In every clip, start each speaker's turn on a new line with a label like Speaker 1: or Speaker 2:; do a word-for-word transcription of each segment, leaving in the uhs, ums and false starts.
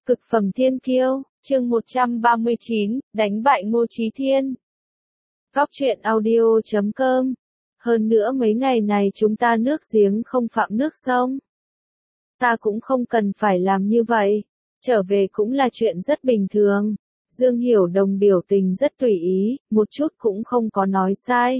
Speaker 1: Cực phẩm thiên kiêu, chương một trăm ba mươi chín, đánh bại Ngô Chí Thiên. Góc truyện audio chấm com. Hơn nữa mấy ngày này chúng ta nước giếng không phạm nước sông. Ta cũng không cần phải làm như vậy. Trở về cũng là chuyện rất bình thường. Dương Hiểu Đồng biểu tình rất tùy ý, một chút cũng không có nói sai.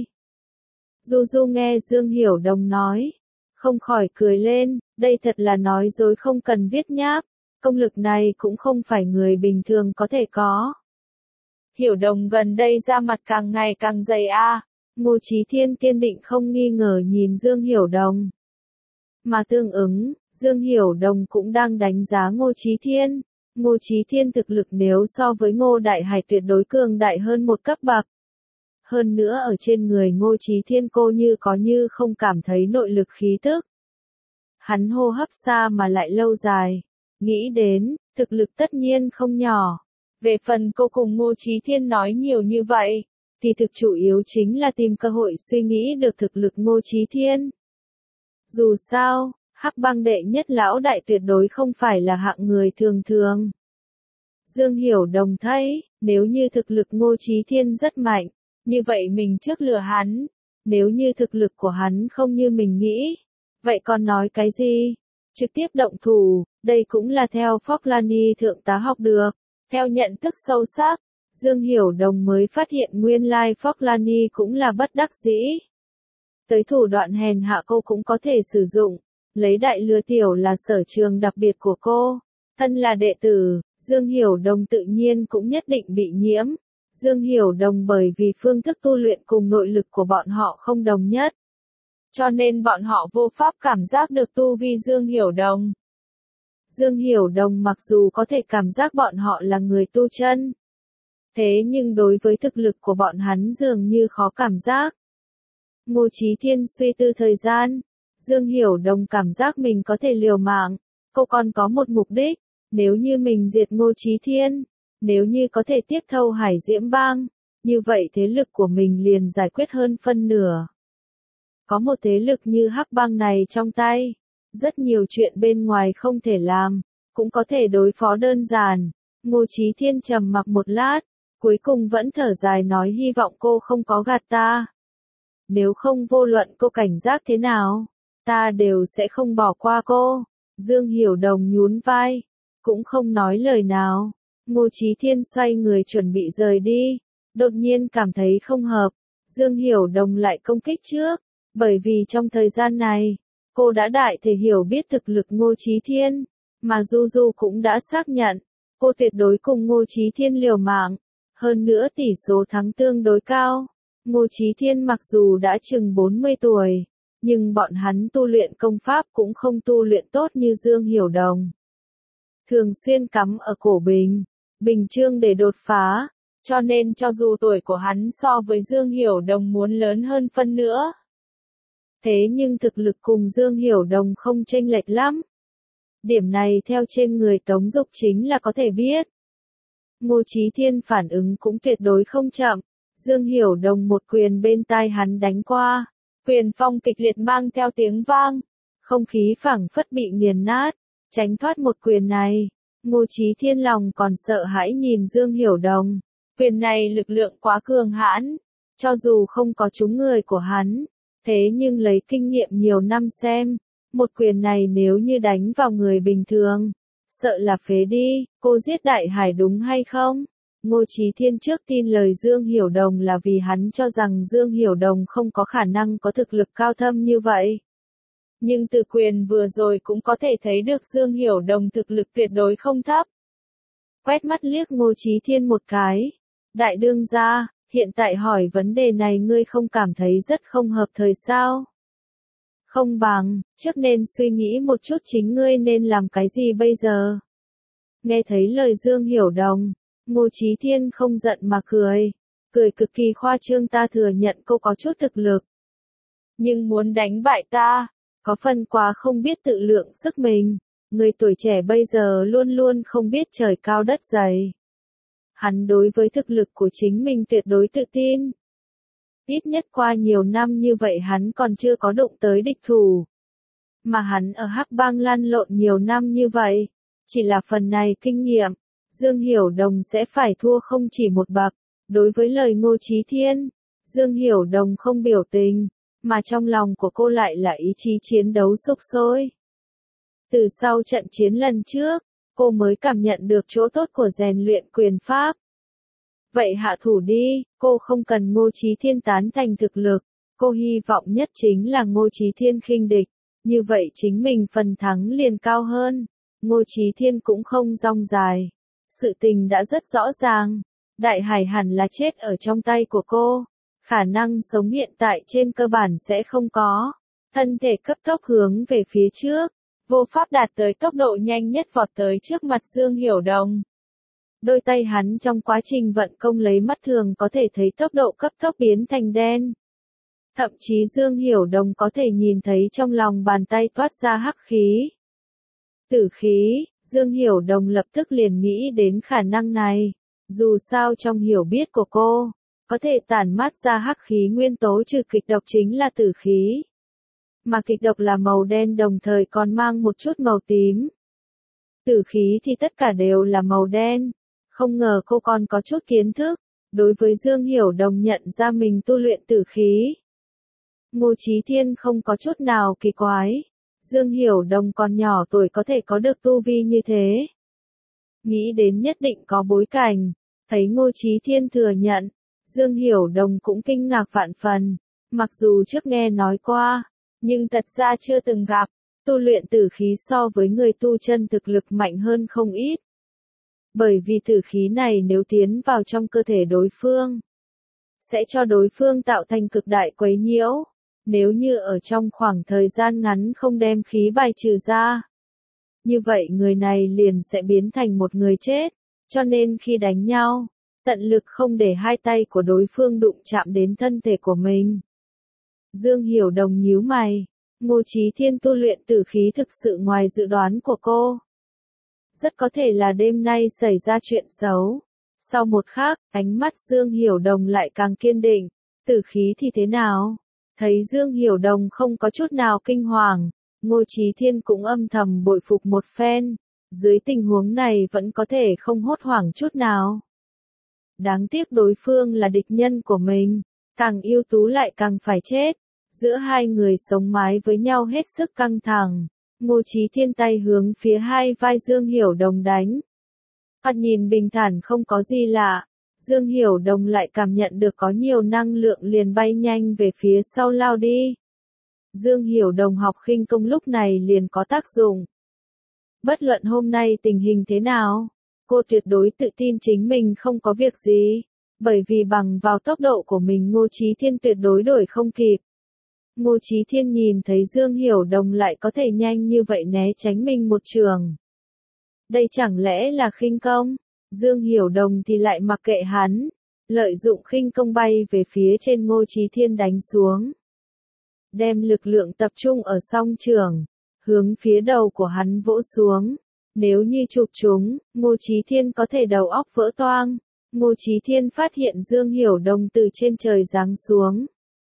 Speaker 1: Du Du nghe Dương Hiểu Đồng nói, không khỏi cười lên, đây thật là nói dối không cần viết nháp. Công lực này cũng không phải người bình thường có thể có. Hiểu Đồng gần đây da mặt càng ngày càng dày a. À. Ngô Chí Thiên kiên định không nghi ngờ nhìn Dương Hiểu Đồng. Mà tương ứng, Dương Hiểu Đồng cũng đang đánh giá Ngô Chí Thiên. Ngô Chí Thiên thực lực nếu so với Ngô Đại Hải tuyệt đối cường đại hơn một cấp bậc. Hơn nữa ở trên người Ngô Chí Thiên cô như có như không cảm thấy nội lực khí tức. Hắn hô hấp xa mà lại lâu dài. Nghĩ đến, thực lực tất nhiên không nhỏ. Về phần cô cùng Ngô Chí Thiên nói nhiều như vậy, thì thực chủ yếu chính là tìm cơ hội suy nghĩ được thực lực Ngô Chí Thiên. Dù sao, Hắc Bang đệ nhất lão đại tuyệt đối không phải là hạng người thường thường. Dương Hiểu Đồng thấy, nếu như thực lực Ngô Chí Thiên rất mạnh, như vậy mình trước lừa hắn. Nếu như thực lực của hắn không như mình nghĩ, vậy còn nói cái gì? Trực tiếp động thủ, đây cũng là theo Phoclani thượng tá học được. Theo nhận thức sâu sắc, Dương Hiểu Đồng mới phát hiện nguyên lai Phoclani cũng là bất đắc dĩ. Tới thủ đoạn hèn hạ cô cũng có thể sử dụng, lấy đại lừa tiểu là sở trường đặc biệt của cô. Thân là đệ tử, Dương Hiểu Đồng tự nhiên cũng nhất định bị nhiễm. Dương Hiểu Đồng bởi vì phương thức tu luyện cùng nội lực của bọn họ không đồng nhất. Cho nên bọn họ vô pháp cảm giác được tu vi Dương Hiểu Đồng. Dương Hiểu Đồng mặc dù có thể cảm giác bọn họ là người tu chân. Thế nhưng đối với thực lực của bọn hắn dường như khó cảm giác. Ngô Chí Thiên suy tư thời gian. Dương Hiểu Đồng cảm giác mình có thể liều mạng. Cô còn có một mục đích. Nếu như mình diệt Ngô Chí Thiên. Nếu như có thể tiếp thâu Hải Diễm Bang. Như vậy thế lực của mình liền giải quyết hơn phân nửa. Có một thế lực như Hắc Bang này trong tay. Rất nhiều chuyện bên ngoài không thể làm, cũng có thể đối phó đơn giản. Ngô Chí Thiên trầm mặc một lát, cuối cùng vẫn thở dài nói hy vọng cô không có gạt ta. Nếu không vô luận cô cảnh giác thế nào, ta đều sẽ không bỏ qua cô. Dương Hiểu Đồng nhún vai, cũng không nói lời nào. Ngô Chí Thiên xoay người chuẩn bị rời đi, đột nhiên cảm thấy không hợp. Dương Hiểu Đồng lại công kích trước, bởi vì trong thời gian này, cô đã đại thể hiểu biết thực lực Ngô Chí Thiên, mà Du Du cũng đã xác nhận, cô tuyệt đối cùng Ngô Chí Thiên liều mạng, hơn nữa tỷ số thắng tương đối cao. Ngô Chí Thiên mặc dù đã chừng bốn mươi tuổi, nhưng bọn hắn tu luyện công pháp cũng không tu luyện tốt như Dương Hiểu Đồng. Thường xuyên cắm ở cổ bình, bình chương để đột phá, cho nên cho dù tuổi của hắn so với Dương Hiểu Đồng muốn lớn hơn phân nữa. Thế nhưng thực lực cùng Dương Hiểu Đồng không chênh lệch lắm. Điểm này theo trên người Tống Dục chính là có thể biết. Ngô Chí Thiên phản ứng cũng tuyệt đối không chậm. Dương Hiểu Đồng một quyền bên tai hắn đánh qua. Quyền phong kịch liệt mang theo tiếng vang. Không khí phảng phất bị nghiền nát. Tránh thoát một quyền này. Ngô Chí Thiên lòng còn sợ hãi nhìn Dương Hiểu Đồng. Quyền này lực lượng quá cường hãn. Cho dù không có trúng người của hắn. Thế nhưng lấy kinh nghiệm nhiều năm xem, một quyền này nếu như đánh vào người bình thường, sợ là phế đi, cô giết Đại Hải đúng hay không? Ngô Chí Thiên trước tin lời Dương Hiểu Đồng là vì hắn cho rằng Dương Hiểu Đồng không có khả năng có thực lực cao thâm như vậy. Nhưng từ quyền vừa rồi cũng có thể thấy được Dương Hiểu Đồng thực lực tuyệt đối không thấp. Quét mắt liếc Ngô Chí Thiên một cái, đại đương gia. Hiện tại hỏi vấn đề này ngươi không cảm thấy rất không hợp thời sao? Không bằng, trước nên suy nghĩ một chút chính ngươi nên làm cái gì bây giờ? Nghe thấy lời Dương Hiểu Đồng, Ngô Chí Thiên không giận mà cười. Cười cực kỳ khoa trương ta thừa nhận cô có chút thực lực. Nhưng muốn đánh bại ta, có phần quá không biết tự lượng sức mình. Người tuổi trẻ bây giờ luôn luôn không biết trời cao đất dày. Hắn đối với thực lực của chính mình tuyệt đối tự tin. Ít nhất qua nhiều năm như vậy hắn còn chưa có đụng tới địch thủ. Mà hắn ở Hắc Bang lăn lộn nhiều năm như vậy, Chỉ là phần này kinh nghiệm, Dương Hiểu Đồng sẽ phải thua không chỉ một bậc. Đối với lời Ngô Chí Thiên, Dương Hiểu Đồng không biểu tình, mà trong lòng của cô lại là ý chí chiến đấu sục sôi. Từ sau trận chiến lần trước, cô mới cảm nhận được chỗ tốt của rèn luyện quyền pháp. Vậy hạ thủ đi, cô không cần Ngô Chí Thiên tán thành thực lực, cô hy vọng nhất chính là Ngô Chí Thiên khinh địch, như vậy chính mình phần thắng liền cao hơn. Ngô Chí Thiên cũng không rong dài, sự tình đã rất rõ ràng, Đại Hải hẳn là chết ở trong tay của cô, khả năng sống hiện tại trên cơ bản sẽ không có, thân thể cấp tốc hướng về phía trước, vô pháp đạt tới tốc độ nhanh nhất vọt tới trước mặt Dương Hiểu Đồng. Đôi tay hắn trong quá trình vận công lấy mắt thường có thể thấy tốc độ cấp tốc biến thành đen. Thậm chí Dương Hiểu Đồng có thể nhìn thấy trong lòng bàn tay toát ra hắc khí. Tử khí, Dương Hiểu Đồng lập tức liền nghĩ đến khả năng này. Dù sao trong hiểu biết của cô, có thể tản mát ra hắc khí nguyên tố trừ kịch độc chính là tử khí. Mà kịch độc là màu đen đồng thời còn mang một chút màu tím. Tử khí thì tất cả đều là màu đen. Không ngờ cô còn có chút kiến thức. Đối với Dương Hiểu Đồng nhận ra mình tu luyện tử khí. Ngô Chí Thiên không có chút nào kỳ quái. Dương Hiểu Đồng còn nhỏ tuổi có thể có được tu vi như thế. Nghĩ đến nhất định có bối cảnh. Thấy Ngô Chí Thiên thừa nhận. Dương Hiểu Đồng cũng kinh ngạc vạn phần. Mặc dù trước nghe nói qua. Nhưng thật ra chưa từng gặp. Tu luyện tử khí so với người tu chân thực lực mạnh hơn không ít. Bởi vì tử khí này nếu tiến vào trong cơ thể đối phương, sẽ cho đối phương tạo thành cực đại quấy nhiễu. Nếu như ở trong khoảng thời gian ngắn không đem khí bài trừ ra, như vậy người này liền sẽ biến thành một người chết. Cho nên khi đánh nhau, tận lực không để hai tay của đối phương đụng chạm đến thân thể của mình. Dương Hiểu Đồng nhíu mày. Ngô Chí Thiên tu luyện tử khí thực sự ngoài dự đoán của cô. Rất có thể là đêm nay xảy ra chuyện xấu. Sau một khắc, ánh mắt Dương Hiểu Đồng lại càng kiên định. Tử khí thì thế nào? Thấy Dương Hiểu Đồng không có chút nào kinh hoàng, Ngô Chí Thiên cũng âm thầm bội phục một phen. Dưới tình huống này vẫn có thể không hốt hoảng chút nào. Đáng tiếc đối phương là địch nhân của mình, càng ưu tú lại càng phải chết. Giữa hai người sống mái với nhau hết sức căng thẳng. Ngô Chí Thiên tay hướng phía hai vai Dương Hiểu Đồng đánh. Thoạt nhìn bình thản không có gì lạ. Dương Hiểu Đồng lại cảm nhận được có nhiều năng lượng liền bay nhanh về phía sau lao đi. Dương Hiểu Đồng học khinh công lúc này liền có tác dụng. Bất luận hôm nay tình hình thế nào, cô tuyệt đối tự tin chính mình không có việc gì. Bởi vì bằng vào tốc độ của mình Ngô Chí Thiên tuyệt đối đuổi không kịp. Ngô Chí Thiên nhìn thấy Dương Hiểu Đồng lại có thể nhanh như vậy né tránh mình một trường. Đây chẳng lẽ là khinh công? Dương Hiểu Đồng thì lại mặc kệ hắn, lợi dụng khinh công bay về phía trên Ngô Chí Thiên đánh xuống. Đem lực lượng tập trung ở song trường, hướng phía đầu của hắn vỗ xuống. Nếu như chụp chúng, Ngô Chí Thiên có thể đầu óc vỡ toang. Ngô Chí Thiên phát hiện Dương Hiểu Đồng từ trên trời giáng xuống.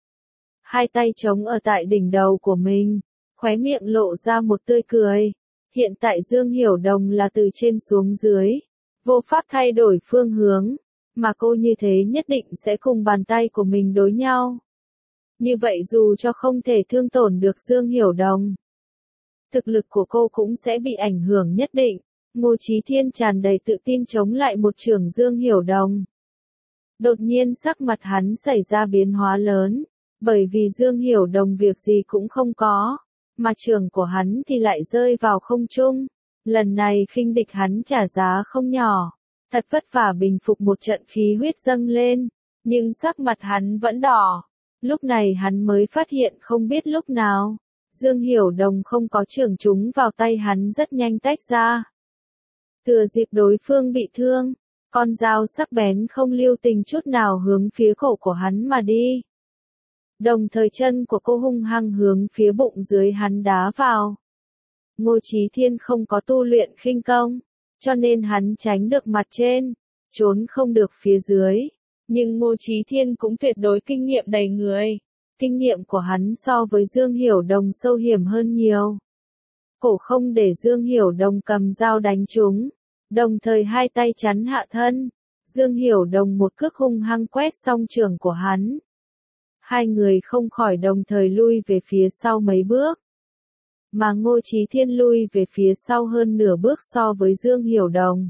Speaker 1: Hai tay chống ở tại đỉnh đầu của mình, khóe miệng lộ ra một tươi cười. Hiện tại Dương Hiểu Đồng là từ trên xuống dưới, vô pháp thay đổi phương hướng, mà cô như thế nhất định sẽ cùng bàn tay của mình đối nhau. Như vậy dù cho không thể thương tổn được Dương Hiểu Đồng, thực lực của cô cũng sẽ bị ảnh hưởng nhất định. Ngô Chí Thiên tràn đầy tự tin chống lại một chưởng Dương Hiểu Đồng. Đột nhiên sắc mặt hắn xảy ra biến hóa lớn. Bởi vì Dương Hiểu Đồng việc gì cũng không có, mà trường của hắn thì lại rơi vào không trung. Lần này khinh địch hắn trả giá không nhỏ, thật vất vả bình phục một trận khí huyết dâng lên, nhưng sắc mặt hắn vẫn đỏ. Lúc này hắn mới phát hiện không biết lúc nào, Dương Hiểu Đồng không có trường trúng vào tay hắn rất nhanh tách ra. Thừa dịp đối phương bị thương, con dao sắc bén không lưu tình chút nào hướng phía cổ của hắn mà đi. Đồng thời chân của cô hung hăng hướng phía bụng dưới hắn đá vào. Ngô Chí Thiên không có tu luyện khinh công, cho nên hắn tránh được mặt trên, trốn không được phía dưới. Nhưng Ngô Chí Thiên cũng tuyệt đối kinh nghiệm đầy người. Kinh nghiệm của hắn so với Dương Hiểu Đồng sâu hiểm hơn nhiều. cổ không để Dương Hiểu Đồng cầm dao đánh chúng, đồng thời hai tay chắn hạ thân. Dương Hiểu Đồng một cước hung hăng quét song trưởng của hắn. Hai người không khỏi đồng thời lui về phía sau mấy bước. Mà Ngô Chí Thiên lui về phía sau hơn nửa bước so với Dương Hiểu Đồng.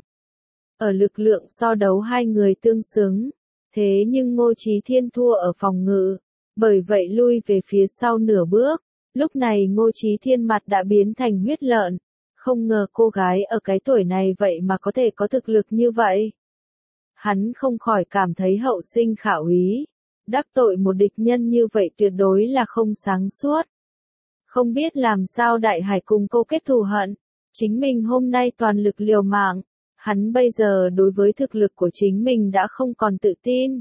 Speaker 1: Ở lực lượng so đấu hai người tương xứng, thế nhưng Ngô Chí Thiên thua ở phòng ngự, bởi vậy lui về phía sau nửa bước. Lúc này Ngô Chí Thiên mặt đã biến thành huyết lợn, không ngờ cô gái ở cái tuổi này vậy mà có thể có thực lực như vậy. Hắn không khỏi cảm thấy hậu sinh khả úy, đắc tội một địch nhân như vậy tuyệt đối là không sáng suốt. Không biết làm sao Đại Hải cùng cô kết thù hận, chính mình hôm nay toàn lực liều mạng, hắn bây giờ đối với thực lực của chính mình đã không còn tự tin.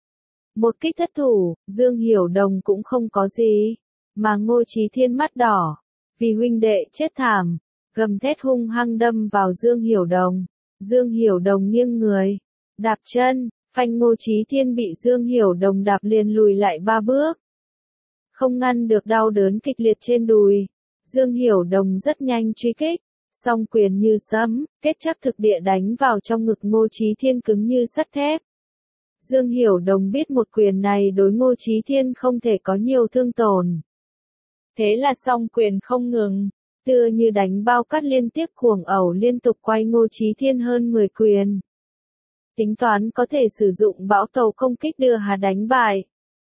Speaker 1: Một kích thất thủ, Dương Hiểu Đồng cũng không có gì, mà Ngô Chí Thiên mắt đỏ, vì huynh đệ chết thảm, gầm thét hung hăng đâm vào Dương Hiểu Đồng. Dương Hiểu Đồng nghiêng người, đạp chân, phanh Ngô Chí Thiên bị Dương Hiểu Đồng đạp liền lùi lại ba bước. Không ngăn được đau đớn kịch liệt trên đùi, Dương Hiểu Đồng rất nhanh truy kích, song quyền như sấm, kết chấp thực địa đánh vào trong ngực Ngô Chí Thiên cứng như sắt thép. Dương Hiểu Đồng biết một quyền này đối Ngô Chí Thiên không thể có nhiều thương tổn. Thế là song quyền không ngừng, tựa như đánh bao cát liên tiếp cuồng ẩu liên tục quay Ngô Chí Thiên hơn mười quyền. Tính toán có thể sử dụng bão tàu công kích đưa hắn đánh bại.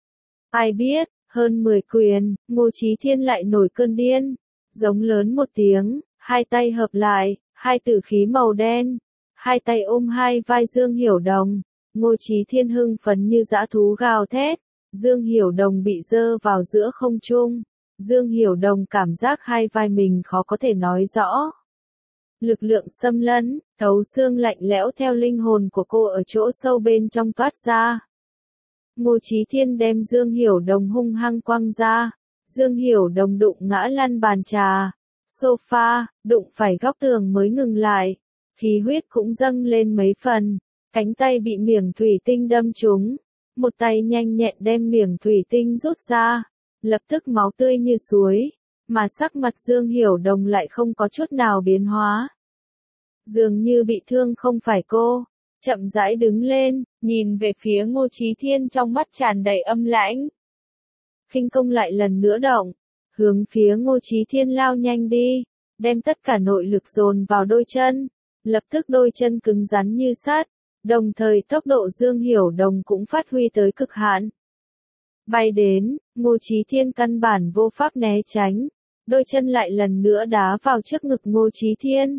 Speaker 1: Ai biết, hơn mười quyền, Ngô Chí Thiên lại nổi cơn điên, giống lớn một tiếng, hai tay hợp lại, hai tử khí màu đen, hai tay ôm hai vai Dương Hiểu Đồng. Ngô Chí Thiên hưng phấn như dã thú gào thét, Dương Hiểu Đồng bị dơ vào giữa không trung. Dương Hiểu Đồng cảm giác hai vai mình khó có thể nói rõ. Lực lượng xâm lấn, thấu xương lạnh lẽo theo linh hồn của cô ở chỗ sâu bên trong toát ra. Ngô Chí Thiên đem Dương Hiểu Đồng hung hăng quăng ra. Dương Hiểu Đồng đụng ngã lăn bàn trà, sofa, đụng phải góc tường mới ngừng lại. Khí huyết cũng dâng lên mấy phần, cánh tay bị miệng thủy tinh đâm trúng. Một tay nhanh nhẹn đem miệng thủy tinh rút ra, lập tức máu tươi như suối, mà sắc mặt Dương Hiểu Đồng lại không có chút nào biến hóa. Dường như bị thương không phải cô, chậm rãi đứng lên, nhìn về phía Ngô Chí Thiên trong mắt tràn đầy âm lãnh. Khinh công lại lần nữa động, hướng phía Ngô Chí Thiên lao nhanh đi, đem tất cả nội lực dồn vào đôi chân, lập tức đôi chân cứng rắn như sắt, đồng thời tốc độ Dương Hiểu Đồng cũng phát huy tới cực hạn. Bay đến, Ngô Chí Thiên căn bản vô pháp né tránh, đôi chân lại lần nữa đá vào trước ngực Ngô Chí Thiên.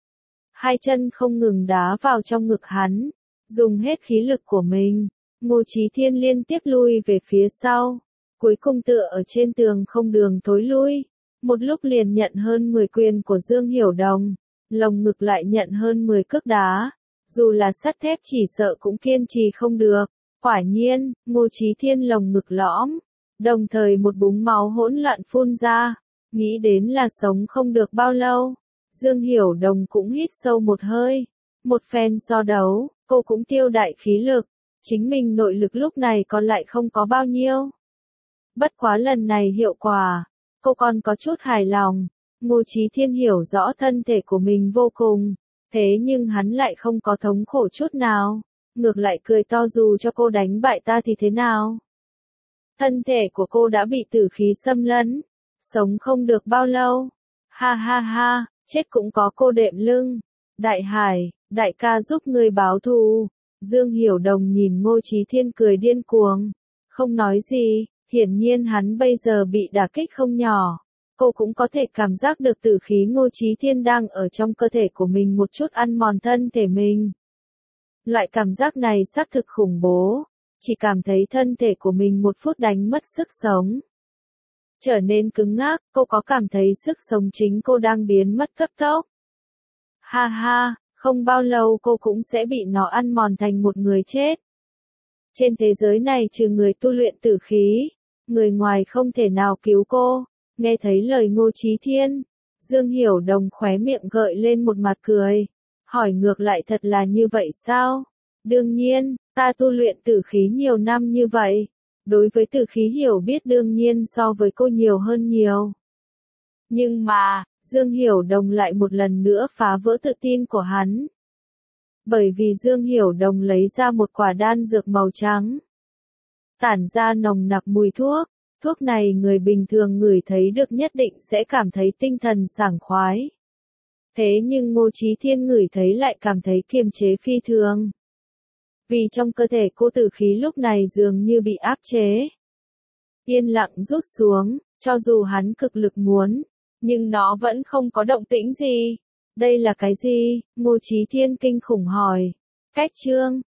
Speaker 1: Hai chân không ngừng đá vào trong ngực hắn, dùng hết khí lực của mình, Ngô Chí Thiên liên tiếp lui về phía sau, cuối cùng tựa ở trên tường không đường thối lui, một lúc liền nhận hơn mười quyền của Dương Hiểu Đồng, lồng ngực lại nhận hơn mười cước đá, dù là sắt thép chỉ sợ cũng kiên trì không được. Quả nhiên, Ngô Chí Thiên lồng ngực lõm, đồng thời một búng máu hỗn loạn phun ra, nghĩ đến là sống không được bao lâu. Dương Hiểu Đồng cũng hít sâu một hơi, một phen so đấu, cô cũng tiêu đại khí lực, chính mình nội lực lúc này còn lại không có bao nhiêu. Bất quá lần này hiệu quả, cô còn có chút hài lòng. Ngô Chí Thiên hiểu rõ thân thể của mình vô cùng, thế nhưng hắn lại không có thống khổ chút nào. Ngược lại cười to, dù cho cô đánh bại ta thì thế nào? Thân thể của cô đã bị tử khí xâm lấn, sống không được bao lâu. Ha ha ha, chết cũng có cô đệm lưng. Đại Hải, đại ca giúp người báo thù. Dương Hiểu Đồng nhìn Ngô Chí Thiên cười điên cuồng, không nói gì, hiển nhiên hắn bây giờ bị đả kích không nhỏ. Cô cũng có thể cảm giác được tử khí Ngô Chí Thiên đang ở trong cơ thể của mình một chút ăn mòn thân thể mình. Loại cảm giác này xác thực khủng bố, chỉ cảm thấy thân thể của mình một phút đánh mất sức sống. Trở nên cứng ngắc, cô có cảm thấy sức sống chính cô đang biến mất cấp tốc. Ha ha, không bao lâu cô cũng sẽ bị nó ăn mòn thành một người chết. Trên thế giới này trừ người tu luyện tử khí, người ngoài không thể nào cứu cô. Nghe thấy lời Ngô Chí Thiên, Dương Hiểu Đồng khóe miệng gợi lên một mặt cười. Hỏi ngược lại, thật là như vậy sao? Đương nhiên, ta tu luyện tử khí nhiều năm như vậy, đối với tử khí hiểu biết đương nhiên so với cô nhiều hơn nhiều. Nhưng mà, Dương Hiểu Đồng lại một lần nữa phá vỡ tự tin của hắn. Bởi vì Dương Hiểu Đồng lấy ra một quả đan dược màu trắng. Tản ra nồng nặc mùi thuốc, thuốc này người bình thường ngửi thấy được nhất định sẽ cảm thấy tinh thần sảng khoái. Thế nhưng Ngô Chí Thiên ngửi thấy lại cảm thấy kiềm chế phi thường. Vì trong cơ thể cô tử khí lúc này dường như bị áp chế. Yên lặng rút xuống, cho dù hắn cực lực muốn, nhưng nó vẫn không có động tĩnh gì. Đây là cái gì? Ngô Chí Thiên kinh khủng hỏi. Cách chương